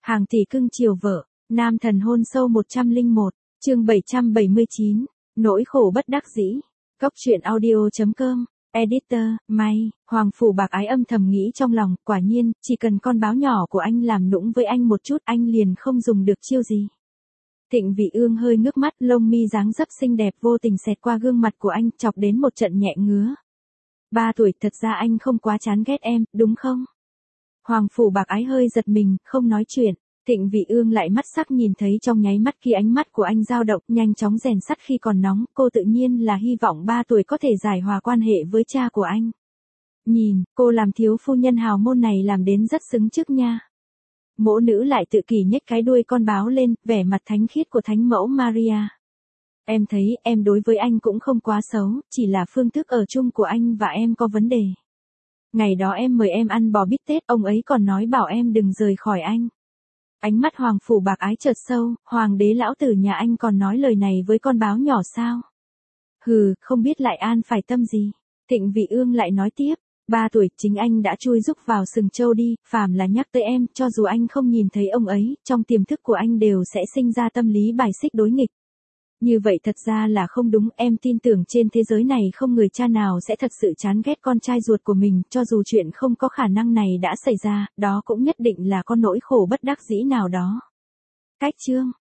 Hàng tỷ cưng chiều vợ, nam thần hôn sâu 101, chương 779, nỗi khổ bất đắc dĩ. Cốc truyện audio.com, editor, May, Hoàng Phủ Bạc Ái âm thầm nghĩ trong lòng, quả nhiên, chỉ cần con báo nhỏ của anh làm nũng với anh một chút anh liền không dùng được chiêu gì. Thịnh Vị Ương hơi ngước mắt, lông mi dáng dấp xinh đẹp vô tình xẹt qua gương mặt của anh, chọc đến một trận nhẹ ngứa. 3 tuổi, thật ra anh không quá chán ghét em, đúng không? Hoàng Phủ Bạc Ái hơi giật mình, không nói chuyện. Thịnh Vị Ương lại mắt sắc nhìn thấy trong nháy mắt khi ánh mắt của anh dao động, nhanh chóng rèn sắt khi còn nóng, cô tự nhiên là hy vọng 3 tuổi có thể giải hòa quan hệ với cha của anh. Nhìn, cô làm thiếu phu nhân hào môn này làm đến rất xứng trước nha. Mỗ nữ lại tự kỷ nhếch cái đuôi con báo lên, vẻ mặt thánh khiết của thánh mẫu Maria. Em thấy, em đối với anh cũng không quá xấu, chỉ là phương thức ở chung của anh và em có vấn đề. Ngày đó em mời em ăn bò bít tết, ông ấy còn nói bảo em đừng rời khỏi anh. Ánh mắt Hoàng Phủ Bạc Ái chợt sâu, hoàng đế lão tử nhà anh còn nói lời này với con báo nhỏ sao? Hừ, không biết lại an phải tâm gì. Thịnh Vị Ương lại nói tiếp, 3 tuổi chính anh đã chui rúc vào sừng trâu đi, phàm là nhắc tới em, cho dù anh không nhìn thấy ông ấy, trong tiềm thức của anh đều sẽ sinh ra tâm lý bài xích đối nghịch. Như vậy thật ra là không đúng, em tin tưởng trên thế giới này không người cha nào sẽ thật sự chán ghét con trai ruột của mình, cho dù chuyện không có khả năng này đã xảy ra, đó cũng nhất định là có nỗi khổ bất đắc dĩ nào đó. Cách chương